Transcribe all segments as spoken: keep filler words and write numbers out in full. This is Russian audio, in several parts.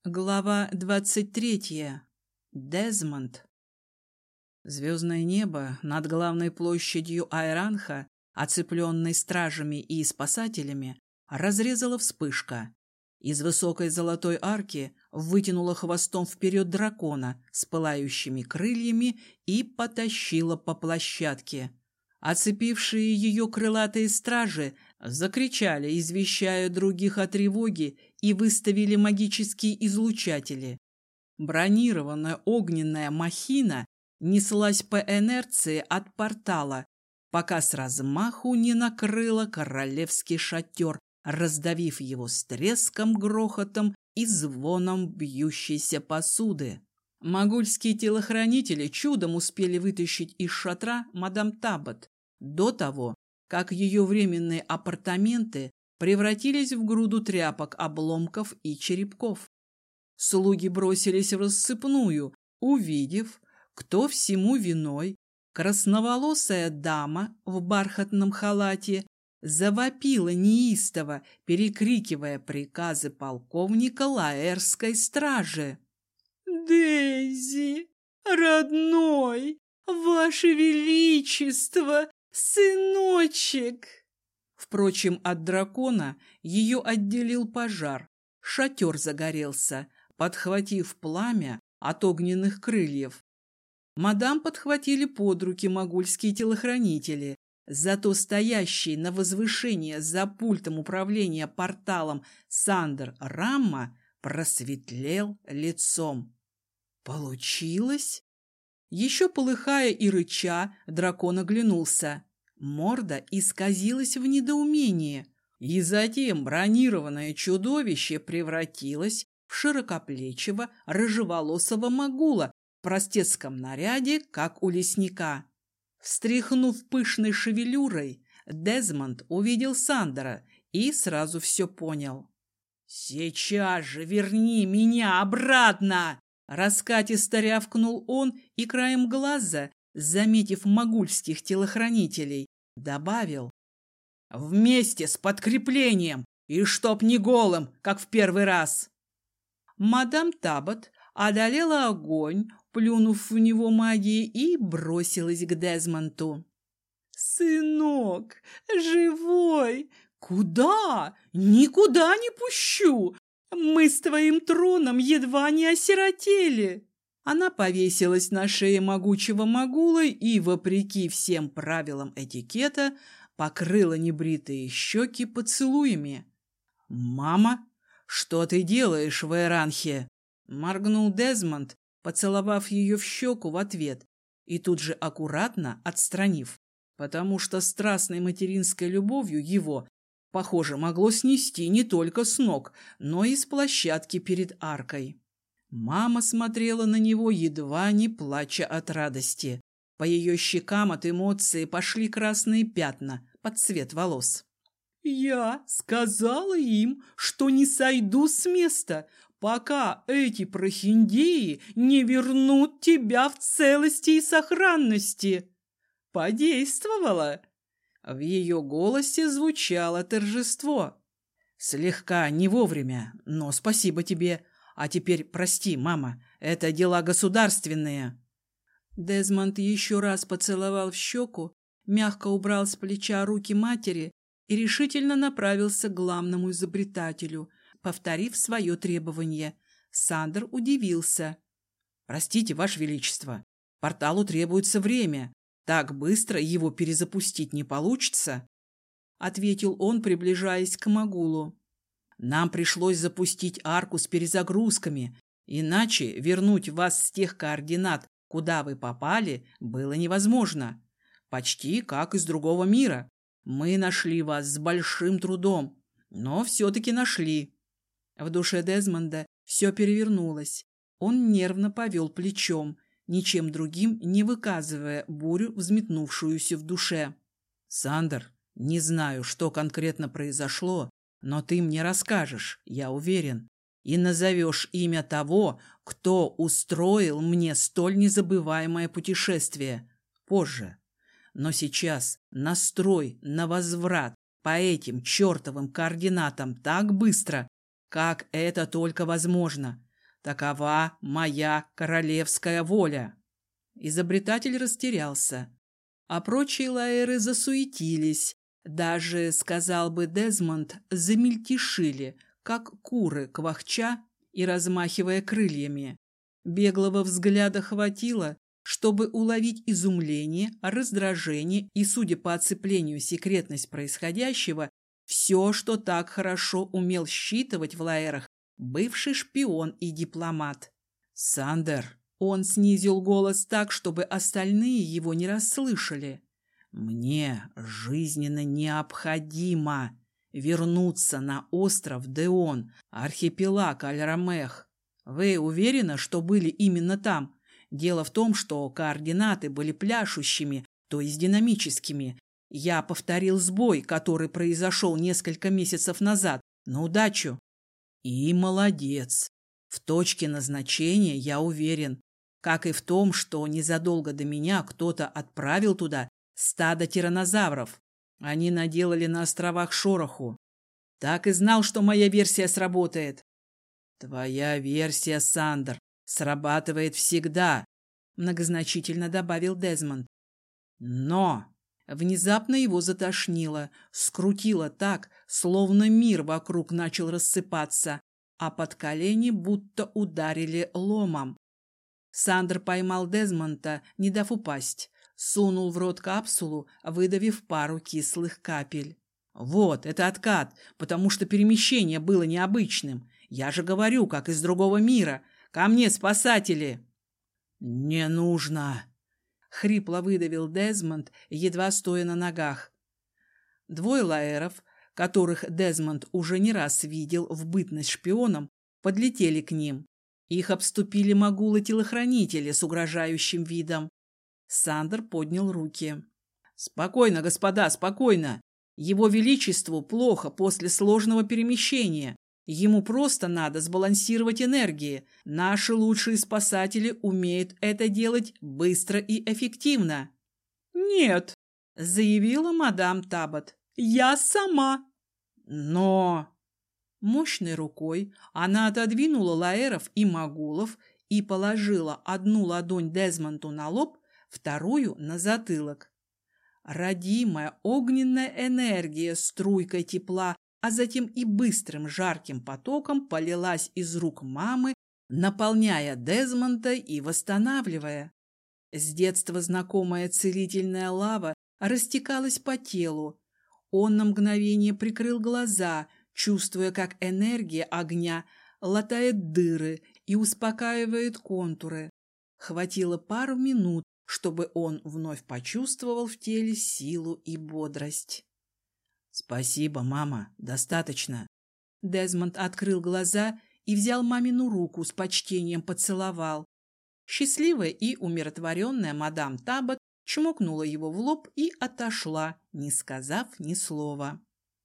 Глава двадцать третья. Дезмонд. Звездное небо над главной площадью Айранха, оцепленной стражами и спасателями, разрезала вспышка. Из высокой золотой арки вытянула хвостом вперед дракона с пылающими крыльями и потащила по площадке. Оцепившие ее крылатые стражи закричали, извещая других о тревоге, и выставили магические излучатели. Бронированная огненная махина неслась по инерции от портала, пока с размаху не накрыла королевский шатер, раздавив его с треском, грохотом и звоном бьющейся посуды. Могульские телохранители чудом успели вытащить из шатра мадам Табот до того, как ее временные апартаменты превратились в груду тряпок, обломков и черепков. Слуги бросились в рассыпную, увидев, кто всему виной. Красноволосая дама в бархатном халате завопила неистово, перекрикивая приказы полковника Лаэрской стражи. «Дейзи, родной, ваше величество, сыночек!» Впрочем, от дракона ее отделил пожар. Шатер загорелся, подхватив пламя от огненных крыльев. Мадам подхватили под руки могульские телохранители, зато стоящий на возвышении за пультом управления порталом Сандер Рамма просветлел лицом. Получилось? Еще полыхая и рыча, дракон оглянулся. Морда исказилась в недоумении, и затем бронированное чудовище превратилось в широкоплечего рыжеволосого могула в простецком наряде, как у лесника. Встряхнув пышной шевелюрой, Дезмонд увидел Сандера и сразу все понял. «Сейчас же верни меня обратно!» Раскатисто рявкнул он и краем глаза, заметив могульских телохранителей, добавил: «Вместе с подкреплением, и чтоб не голым, как в первый раз!» Мадам Табот одолела огонь, плюнув в него магией, и бросилась к Дезмонду. «Сынок, живой! Куда? Никуда не пущу! Мы с твоим троном едва не осиротели!» Она повесилась на шее могучего могула и, вопреки всем правилам этикета, покрыла небритые щеки поцелуями. «Мама, что ты делаешь в Айранхе?» — моргнул Дезмонд, поцеловав ее в щеку в ответ и тут же аккуратно отстранив, потому что страстной материнской любовью его, похоже, могло снести не только с ног, но и с площадки перед аркой. Мама смотрела на него, едва не плача от радости. По ее щекам от эмоций пошли красные пятна под цвет волос. «Я сказала им, что не сойду с места, пока эти прохиндеи не вернут тебя в целости и сохранности. Подействовала?» В ее голосе звучало торжество. «Слегка не вовремя, но спасибо тебе. А теперь прости, мама, это дела государственные». Дезмонд еще раз поцеловал в щеку, мягко убрал с плеча руки матери и решительно направился к главному изобретателю, повторив свое требование. Сандер удивился. «Простите, Ваше Величество, порталу требуется время. Так быстро его перезапустить не получится», — ответил он, приближаясь к могулу. «Нам пришлось запустить арку с перезагрузками, иначе вернуть вас с тех координат, куда вы попали, было невозможно. Почти как из другого мира. Мы нашли вас с большим трудом, но все-таки нашли». В душе Дезмонда все перевернулось. Он нервно повел плечом, ничем другим не выказывая бурю, взметнувшуюся в душе. «Сандер, не знаю, что конкретно произошло, но ты мне расскажешь, я уверен, и назовешь имя того, кто устроил мне столь незабываемое путешествие позже. Но сейчас настрой на возврат по этим чертовым координатам так быстро, как это только возможно. Такова моя королевская воля. Изобретатель растерялся, а прочие лаэры засуетились, даже, сказал бы Дезмонд, замельтешили, как куры, квахча и размахивая крыльями. Беглого взгляда хватило, чтобы уловить изумление, раздражение и, судя по оцеплению, секретность происходящего, все, что так хорошо умел считывать в лаэрах бывший шпион и дипломат. «Сандер!» Он снизил голос так, чтобы остальные его не расслышали. «Мне жизненно необходимо вернуться на остров Деон, архипелаг Аль-Рамех. Вы уверены, что были именно там? Дело в том, что координаты были пляшущими, то есть динамическими. Я повторил сбой, который произошел несколько месяцев назад, на удачу. И молодец. В точке назначения я уверен, как и в том, что незадолго до меня кто-то отправил туда стадо тираннозавров. Они наделали на островах шороху. Так и знал, что моя версия сработает». «Твоя версия, Сандер, срабатывает всегда», — многозначительно добавил Дезмонд. «Но...» Внезапно его затошнило, скрутило так, словно мир вокруг начал рассыпаться, а под колени будто ударили ломом. Сандер поймал Дезмонда, не дав упасть, сунул в рот капсулу, выдавив пару кислых капель. «Вот, это откат, потому что перемещение было необычным. Я же говорю, как из другого мира. Ко мне спасатели!» «Не нужно!» — хрипло выдавил Дезмонд, едва стоя на ногах. Двое лаэров, которых Дезмонд уже не раз видел в бытность шпионом, подлетели к ним. Их обступили магулы-телохранители с угрожающим видом. Сандер поднял руки. «Спокойно, господа, спокойно. Его Величеству плохо после сложного перемещения. Ему просто надо сбалансировать энергии. Наши лучшие спасатели умеют это делать быстро и эффективно». «Нет», — заявила мадам Табот, — «я сама». «Но...» Мощной рукой она отодвинула лаэров и магулов и положила одну ладонь Дезмонду на лоб, вторую — на затылок. Родимая огненная энергия струйкой тепла, а затем и быстрым жарким потоком полилась из рук мамы, наполняя Дезмонда и восстанавливая. С детства знакомая целительная лава растекалась по телу. Он на мгновение прикрыл глаза, чувствуя, как энергия огня латает дыры и успокаивает контуры. Хватило пару минут, чтобы он вновь почувствовал в теле силу и бодрость. «Спасибо, мама, достаточно». Дезмонд открыл глаза и взял мамину руку, с почтением поцеловал. Счастливая и умиротворенная мадам Табот чмокнула его в лоб и отошла, не сказав ни слова.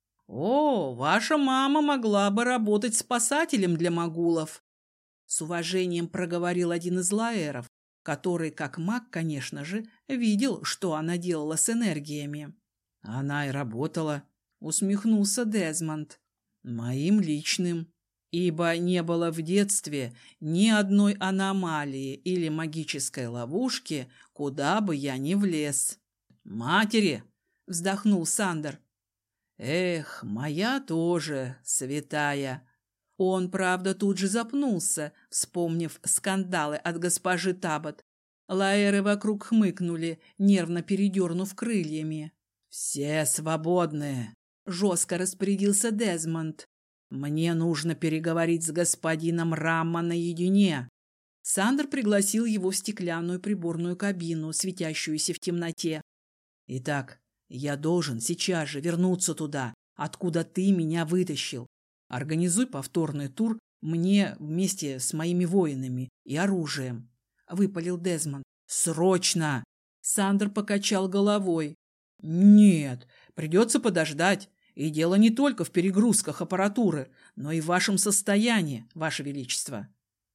«О, ваша мама могла бы работать спасателем для магулов», — с уважением проговорил один из лаэров, который, как маг, конечно же, видел, что она делала с энергиями. «Она и работала», — усмехнулся Дезмонд. «Моим личным, ибо не было в детстве ни одной аномалии или магической ловушки, куда бы я ни влез». «Матери!» — вздохнул Сандер. «Эх, моя тоже, святая!» Он, правда, тут же запнулся, вспомнив скандалы от госпожи Табот. Лаэры вокруг хмыкнули, нервно передернув крыльями. «Все свободны!» — жестко распорядился Дезмонд. «Мне нужно переговорить с господином Рамма наедине». Сандер пригласил его в стеклянную приборную кабину, светящуюся в темноте. «Итак, я должен сейчас же вернуться туда, откуда ты меня вытащил. Организуй повторный тур мне вместе с моими воинами и оружием», — выпалил Дезмонд. «Срочно!» Сандер покачал головой. «Нет, придется подождать. И дело не только в перегрузках аппаратуры, но и в вашем состоянии, ваше величество».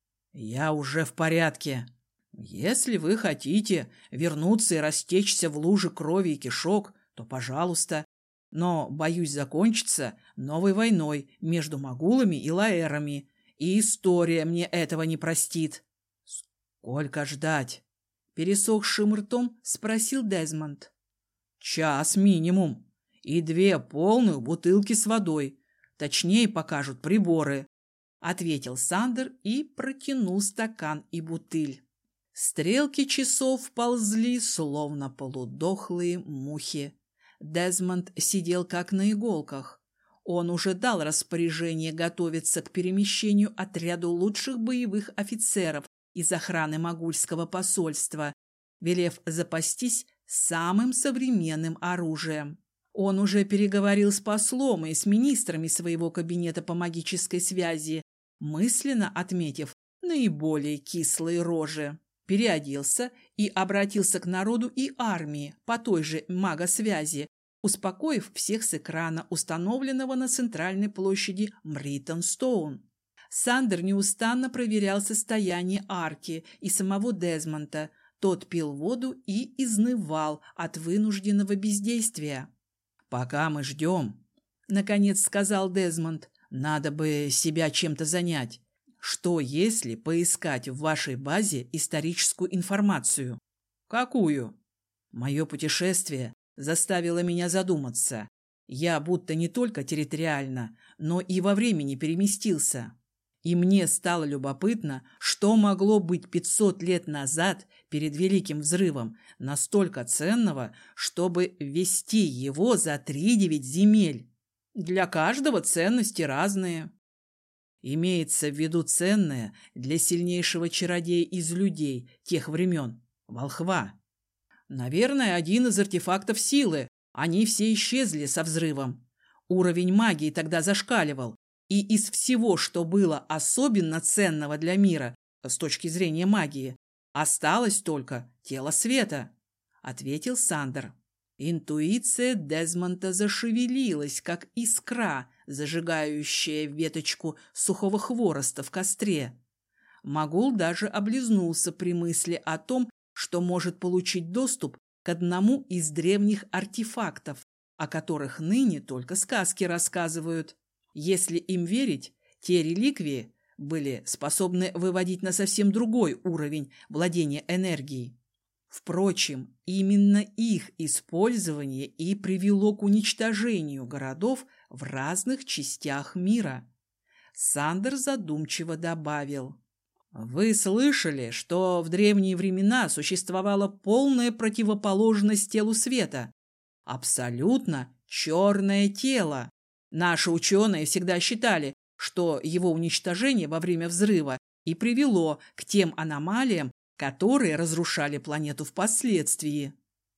«Я уже в порядке. Если вы хотите вернуться и растечься в луже крови и кишок, то пожалуйста. Но, боюсь, закончится новой войной между магулами и лаэрами, И история мне этого не простит. Сколько ждать? Пересохшим ртом спросил Дезмонд. Час минимум. И две полных бутылки с водой. Точнее покажут приборы, ответил Сандер и протянул стакан и бутыль. Стрелки часов ползли, словно полудохлые мухи. Дезмонд сидел как на иголках. Он уже дал распоряжение готовиться к перемещению отряду лучших боевых офицеров из охраны Могульского посольства, велев запастись самым современным оружием. Он уже переговорил с послом и с министрами своего кабинета по магической связи, мысленно отметив наиболее кислые рожи. Переоделся и обратился к народу и армии по той же магосвязи, успокоив всех с экрана, установленного на центральной площади Мриттон-Стоун. Сандер неустанно проверял состояние арки и самого Дезмонда. Тот пил воду и изнывал от вынужденного бездействия. «Пока мы ждем», — наконец сказал Дезмонд, — «надо бы себя чем-то занять. Что, если поискать в вашей базе историческую информацию?» «Какую?» «Мое путешествие заставило меня задуматься. Я будто не только территориально, но и во времени переместился. И мне стало любопытно, что могло быть пятьсот лет назад, перед Великим Взрывом, настолько ценного, чтобы ввести его за три девять земель. Для каждого ценности разные. Имеется в виду ценное для сильнейшего чародея из людей тех времен – волхва. Наверное, один из артефактов силы. Они все исчезли со взрывом. Уровень магии тогда зашкаливал. И из всего, что было особенно ценного для мира с точки зрения магии, осталось только тело света, — ответил Сандер. Интуиция Дезмонда зашевелилась, как искра, зажигающая веточку сухого хвороста в костре. Могул даже облизнулся при мысли о том, что может получить доступ к одному из древних артефактов, о которых ныне только сказки рассказывают. Если им верить, те реликвии были способны выводить на совсем другой уровень владения энергией. Впрочем, именно их использование и привело к уничтожению городов в разных частях мира. Сандер задумчиво добавил: «Вы слышали, что в древние времена существовала полная противоположность телу света? Абсолютно черное тело. Наши ученые всегда считали, что его уничтожение во время взрыва и привело к тем аномалиям, которые разрушали планету впоследствии».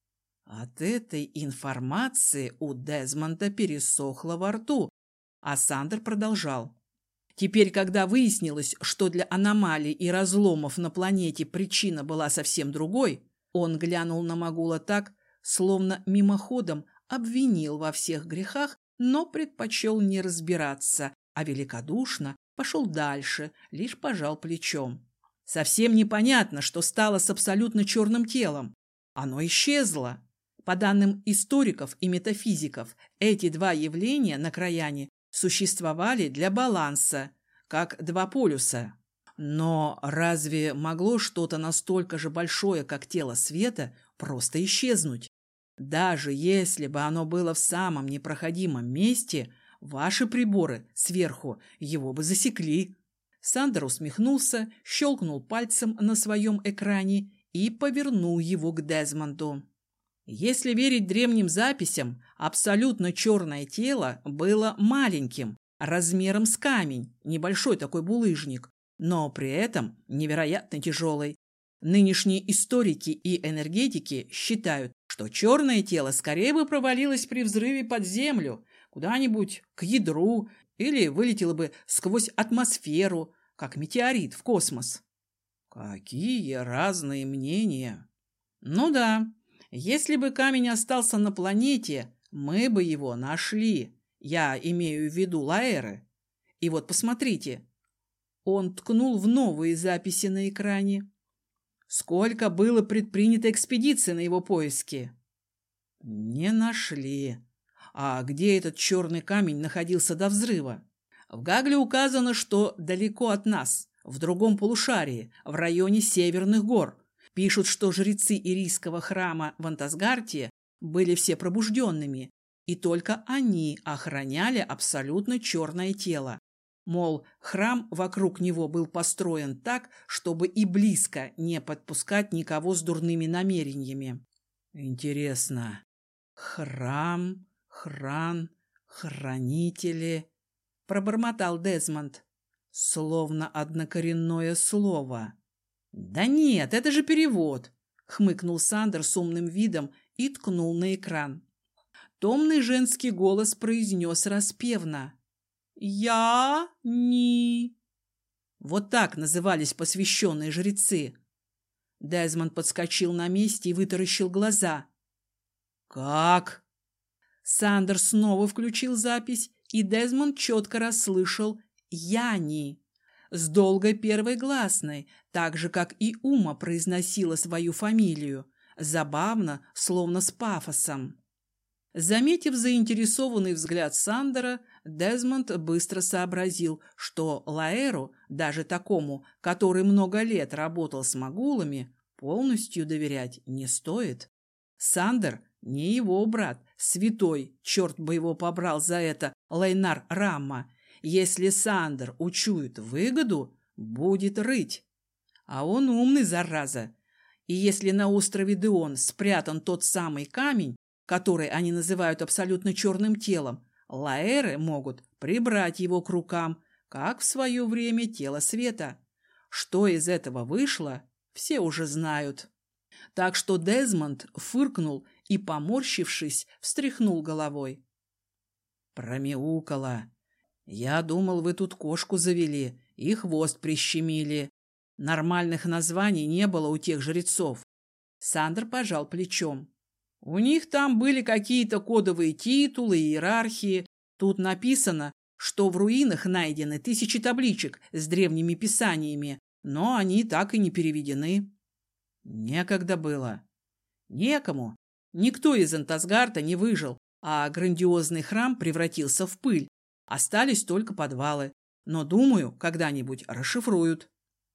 От этой информации у Дезмонда пересохло во рту, а Сандер продолжал. Теперь, когда выяснилось, что для аномалий и разломов на планете причина была совсем другой, он глянул на Могула так, словно мимоходом обвинил во всех грехах, но предпочел не разбираться, а великодушно пошел дальше, лишь пожал плечом. Совсем непонятно, что стало с абсолютно черным телом. Оно исчезло. По данным историков и метафизиков, эти два явления на Краяне существовали для баланса, как два полюса. Но разве могло что-то настолько же большое, как тело света, просто исчезнуть? Даже если бы оно было в самом непроходимом месте, ваши приборы сверху его бы засекли. Сандер усмехнулся, щелкнул пальцем на своем экране и повернул его к Дезмонду. Если верить древним записям, абсолютно черное тело было маленьким, размером с камень, небольшой такой булыжник, но при этом невероятно тяжелый. Нынешние историки и энергетики считают, что черное тело скорее бы провалилось при взрыве под землю, куда-нибудь к ядру, или вылетело бы сквозь атмосферу, как метеорит в космос. Какие разные мнения! Ну да, если бы камень остался на планете, мы бы его нашли. Я имею в виду Лаэры. И вот посмотрите. Он ткнул в новые записи на экране. Сколько было предпринято экспедиций на его поиски? Не нашли. А где этот черный камень находился до взрыва? В Гагле указано, что далеко от нас, в другом полушарии, в районе Северных гор. Пишут, что жрецы ирийского храма в Антасгарте были все пробужденными, и только они охраняли абсолютно черное тело. Мол, храм вокруг него был построен так, чтобы и близко не подпускать никого с дурными намерениями. Интересно. Храм, хран, хранители, пробормотал Дезмонд. Словно однокоренное слово. Да нет, это же перевод, хмыкнул Сандер с умным видом и ткнул на экран. Томный женский голос произнес распевно. «Я ни...» Вот так назывались посвященные жрецы. Дезмонд подскочил на месте и вытаращил глаза. «Как?» Сандер снова включил запись, и Дезмонд четко расслышал «Яни» с долгой первой гласной, так же, как и Ума произносила свою фамилию, забавно, словно с пафосом. Заметив заинтересованный взгляд Сандера, Дезмонд быстро сообразил, что Лаэру, даже такому, который много лет работал с магулами, полностью доверять не стоит. Сандер не его брат, святой, черт бы его побрал за это, Лейнар Рамма. Если Сандер учует выгоду, будет рыть. А он умный, зараза. И если на острове Деон спрятан тот самый камень, который они называют абсолютно черным телом, Лаэры могут прибрать его к рукам, как в свое время тело света. Что из этого вышло, все уже знают. Так что Дезмонд фыркнул и, поморщившись, встряхнул головой. Промяукала. Я думал, вы тут кошку завели и хвост прищемили. Нормальных названий не было у тех жрецов. Сандер пожал плечом. У них там были какие-то кодовые титулы, иерархии. Тут написано, что в руинах найдены тысячи табличек с древними писаниями, но они так и не переведены. Некогда было. Некому. Никто из Антасгарта не выжил, а грандиозный храм превратился в пыль. Остались только подвалы. Но, думаю, когда-нибудь расшифруют.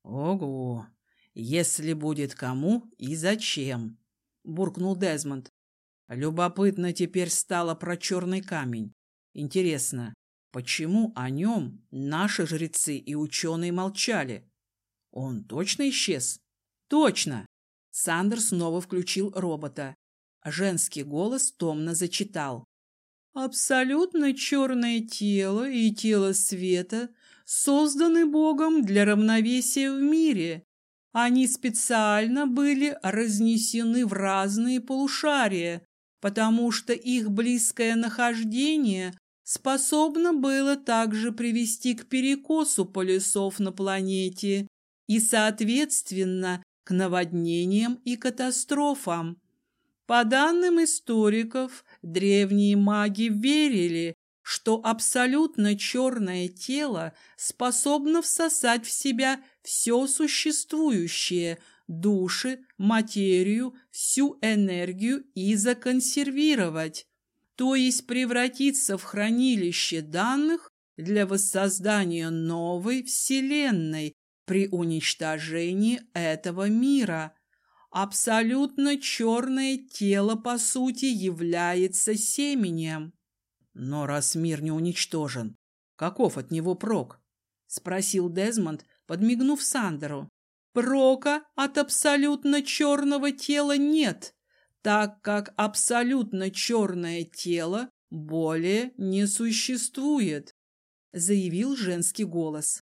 Ого! Если будет кому и зачем, буркнул Дезмонд. Любопытно теперь стало про черный камень. Интересно, почему о нем наши жрецы и ученые молчали? Он точно исчез? Точно! Сандер снова включил робота. Женский голос томно зачитал. Абсолютно черное тело и тело света созданы Богом для равновесия в мире. Они специально были разнесены в разные полушария, потому что их близкое нахождение способно было также привести к перекосу полюсов на планете и, соответственно, к наводнениям и катастрофам. По данным историков, древние маги верили, что абсолютно черное тело способно всосать в себя все существующее, души, материю, всю энергию и законсервировать, то есть превратиться в хранилище данных для воссоздания новой вселенной при уничтожении этого мира. Абсолютно черное тело, по сути, является семенем. Но раз мир не уничтожен, каков от него прок? Спросил Дезмонд, подмигнув Сандеру. Прока от абсолютно черного тела нет, так как абсолютно черное тело более не существует, заявил женский голос.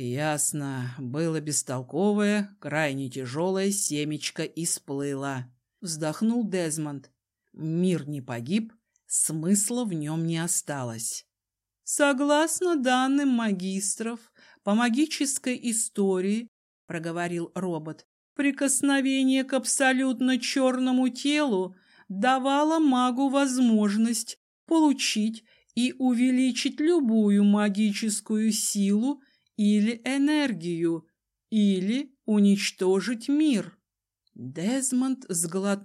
Ясно, было бестолковое, крайне тяжелое семечко и сплыло. Вздохнул Дезмонд. Мир не погиб, смысла в нем не осталось. Согласно данным магистров по магической истории, проговорил робот, прикосновение к абсолютно черному телу давало магу возможность получить и увеличить любую магическую силу или энергию, или уничтожить мир. Дезмонд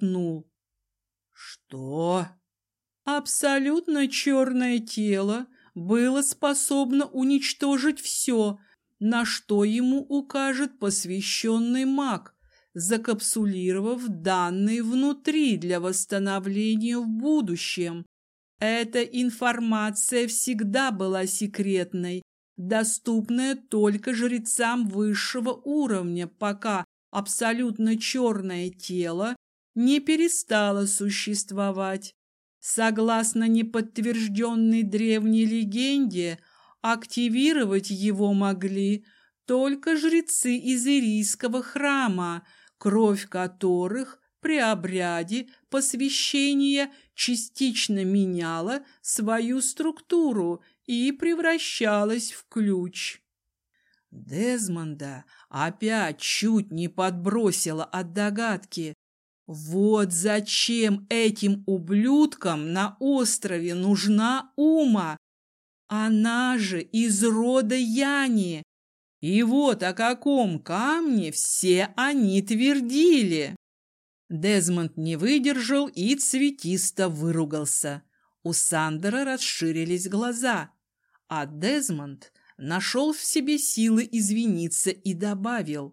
сглотнул. Что? Абсолютно черное тело было способно уничтожить все, на что ему укажет посвященный маг, закапсулировав данные внутри для восстановления в будущем. Эта информация всегда была секретной, доступная только жрецам высшего уровня, пока абсолютно черное тело не перестало существовать. Согласно неподтвержденной древней легенде, активировать его могли только жрецы из Ирийского храма, кровь которых при обряде посвящения частично меняла свою структуру и превращалась в ключ. Дезмонда опять чуть не подбросила от догадки. Вот зачем этим ублюдкам на острове нужна Ума? Она же из рода Яни. И вот о каком камне все они твердили. Дезмонд не выдержал и цветисто выругался. У Сандера расширились глаза, а Дезмонд нашел в себе силы извиниться и добавил: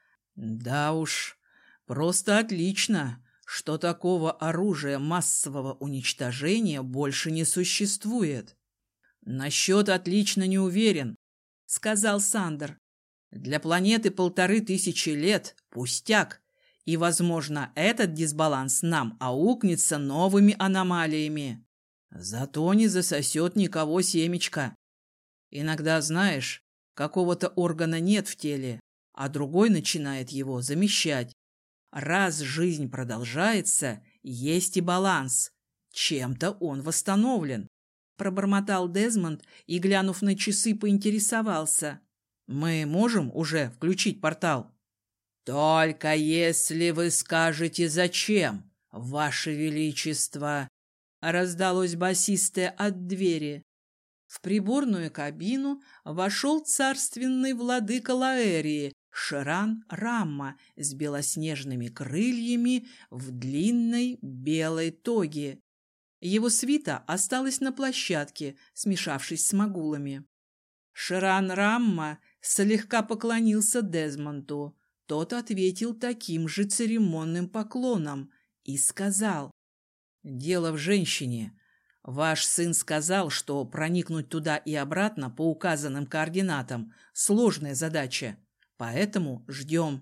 «Да уж, просто отлично, что такого оружия массового уничтожения больше не существует». «Насчет отлично не уверен», — сказал Сандер. «Для планеты полторы тысячи лет пустяк, и, возможно, этот дисбаланс нам аукнется новыми аномалиями. Зато не засосет никого семечко. Иногда, знаешь, какого-то органа нет в теле, а другой начинает его замещать. Раз жизнь продолжается, есть и баланс. Чем-то он восстановлен», — пробормотал Дезмонд и, глянув на часы, поинтересовался: «Мы можем уже включить портал?» «Только если вы скажете, зачем, Ваше Величество!» Раздалось басистое от двери. В приборную кабину вошел царственный владыка Лаэрии Ширан Рамма с белоснежными крыльями в длинной белой тоге. Его свита осталась на площадке, смешавшись с могулами. Ширан Рамма слегка поклонился Дезмонду. Тот ответил таким же церемонным поклоном и сказал: «Дело в женщине. Ваш сын сказал, что проникнуть туда и обратно по указанным координатам – сложная задача, поэтому ждем».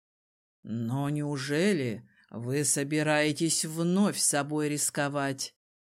«Но неужели вы собираетесь вновь собой рисковать?»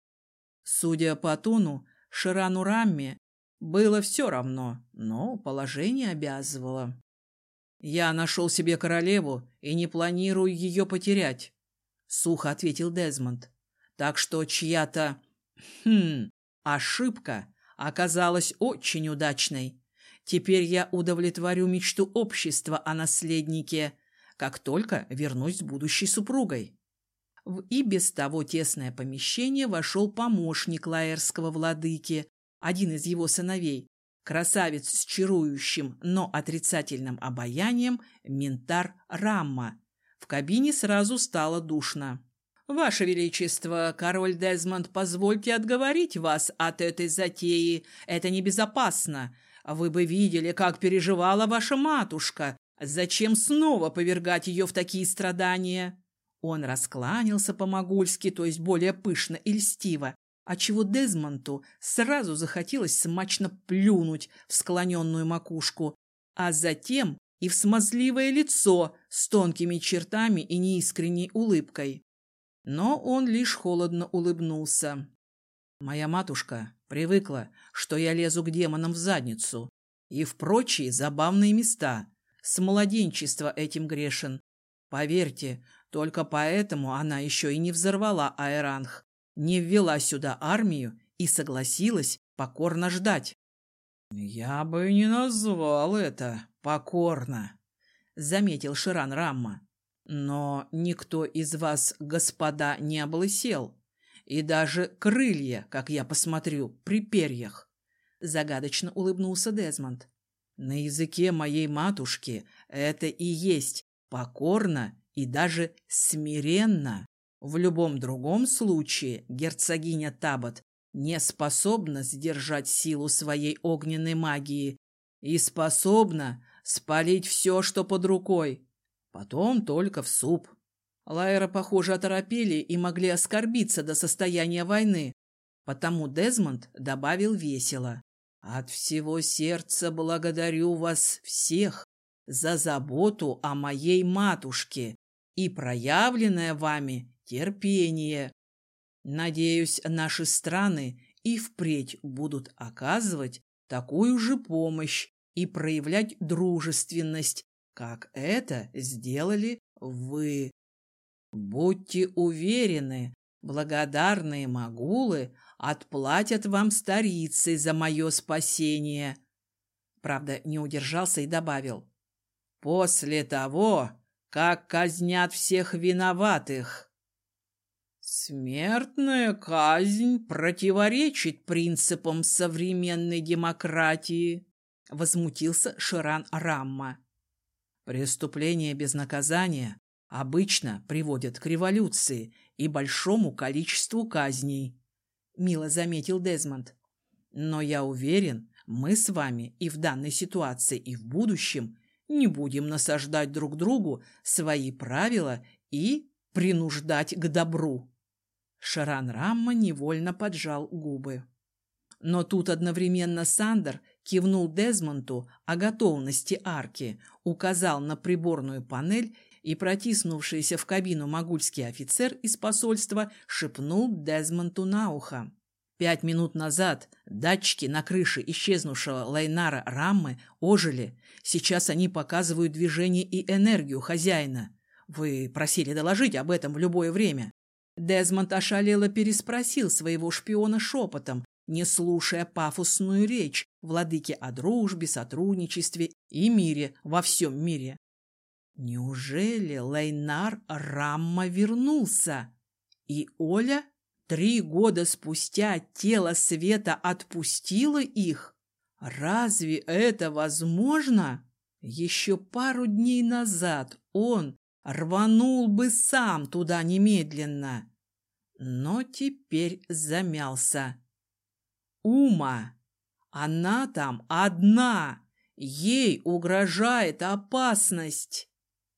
Судя по тону, Ширану Рамме было все равно, но положение обязывало. «Я нашел себе королеву и не планирую ее потерять», — сухо ответил Дезмонд. «Так что чья-то... хм... ошибка оказалась очень удачной. Теперь я удовлетворю мечту общества о наследнике, как только вернусь с будущей супругой». В и без того тесное помещение вошел помощник лаэрского владыки, один из его сыновей, красавец с чарующим, но отрицательным обаянием Минтар Рамма. В кабине сразу стало душно. «Ваше Величество, король Дезмонд, позвольте отговорить вас от этой затеи. Это небезопасно. Вы бы видели, как переживала ваша матушка. Зачем снова повергать ее в такие страдания?» Он раскланялся по-могульски, то есть более пышно и льстиво, отчего Дезмонду сразу захотелось смачно плюнуть в склоненную макушку, а затем и в смазливое лицо с тонкими чертами и неискренней улыбкой. Но он лишь холодно улыбнулся. «Моя матушка привыкла, что я лезу к демонам в задницу и в прочие забавные места. С младенчества этим грешен. Поверьте, только поэтому она еще и не взорвала Аэранх, не ввела сюда армию и согласилась покорно ждать». «Я бы не назвал это покорно», — заметил Ширан Рамма. «Но никто из вас, господа, не облысел, и даже крылья, как я посмотрю, при перьях», — загадочно улыбнулся Дезмонд. «На языке моей матушки это и есть покорно и даже смиренно. В любом другом случае герцогиня Табот не способна сдержать силу своей огненной магии и способна спалить все, что под рукой. Потом только в суп. Лайера, похоже, оторопели и могли оскорбиться до состояния войны. Потому Дезмонд добавил весело: «От всего сердца благодарю вас всех за заботу о моей матушке и проявленное вами терпение. Надеюсь, наши страны и впредь будут оказывать такую же помощь и проявлять дружественность, как это сделали вы. Будьте уверены, благодарные могулы отплатят вам старицей за мое спасение». Правда, не удержался и добавил: «После того, как казнят всех виноватых». «Смертная казнь противоречит принципам современной демократии», — возмутился Ширан Рамма. «Преступления без наказания обычно приводят к революции и большому количеству казней», — мило заметил Дезмонд. «Но я уверен, мы с вами и в данной ситуации, и в будущем не будем насаждать друг другу свои правила и принуждать к добру». Ширан Рамма невольно поджал губы. Но тут одновременно Сандер кивнул Дезмонду о готовности арки, указал на приборную панель, и протиснувшийся в кабину могульский офицер из посольства шепнул Дезмонду на ухо: «Пять минут назад датчики на крыше исчезнувшего Лайнара Раммы ожили. Сейчас они показывают движение и энергию хозяина. Вы просили доложить об этом в любое время». Дезмонд ошалело переспросил своего шпиона шепотом, не слушая пафосную речь владыки о дружбе, сотрудничестве и мире во всем мире. Неужели Лайнар Рамма вернулся? И Оля три года спустя тело света отпустило их? Разве это возможно? Еще пару дней назад он рванул бы сам туда немедленно, но теперь замялся. Ума! Она там одна! Ей угрожает опасность!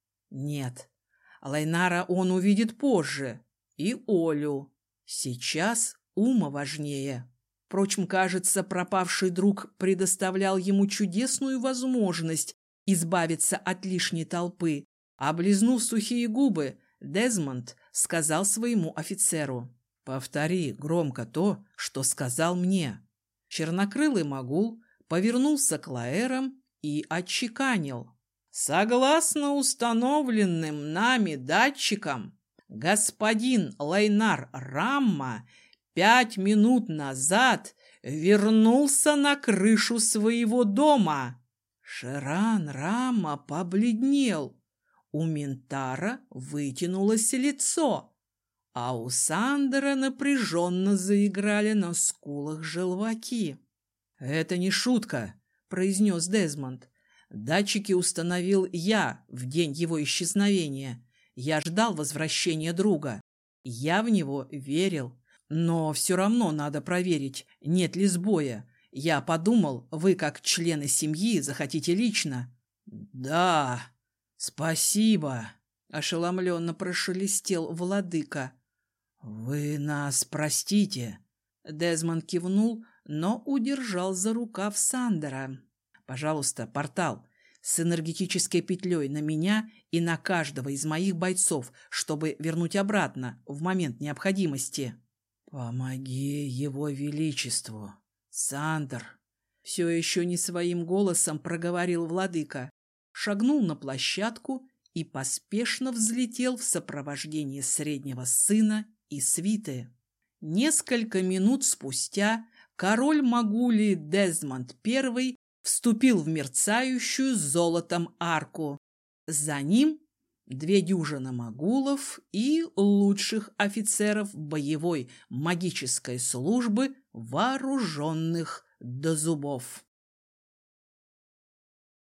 Нет, Лайнара он увидит позже, и Олю. Сейчас Ума важнее. Впрочем, кажется, пропавший друг предоставлял ему чудесную возможность избавиться от лишней толпы. Облизнув сухие губы, Дезмонд сказал своему офицеру: «Повтори громко то, что сказал мне». Чернокрылый могул повернулся к Лаэрам и отчеканил: «Согласно установленным нами датчикам, господин Лайнар Рамма пять минут назад вернулся на крышу своего дома». Ширан Рамма побледнел. У Минтара вытянулось лицо, а у Сандера напряженно заиграли на скулах желваки. «Это не шутка», — произнес Дезмонд. «Датчики установил я в день его исчезновения. Я ждал возвращения друга. Я в него верил. Но все равно надо проверить, нет ли сбоя. Я подумал, вы, как члены семьи, захотите лично». «Да, спасибо», — ошеломленно прошелестел владыка. «Вы нас простите». Дезмонд кивнул, но удержал за рукав Сандера. «Пожалуйста, портал с энергетической петлей на меня и на каждого из моих бойцов, чтобы вернуть обратно в момент необходимости». «Помоги его величеству, Сандер», — все еще не своим голосом проговорил владыка, шагнул на площадку и поспешно взлетел в сопровождении среднего сына и свиты. Несколько минут спустя король Могулии Дезмонд Первый вступил в мерцающую золотом арку. За ним две дюжины могулов и лучших офицеров боевой магической службы, вооруженных до зубов.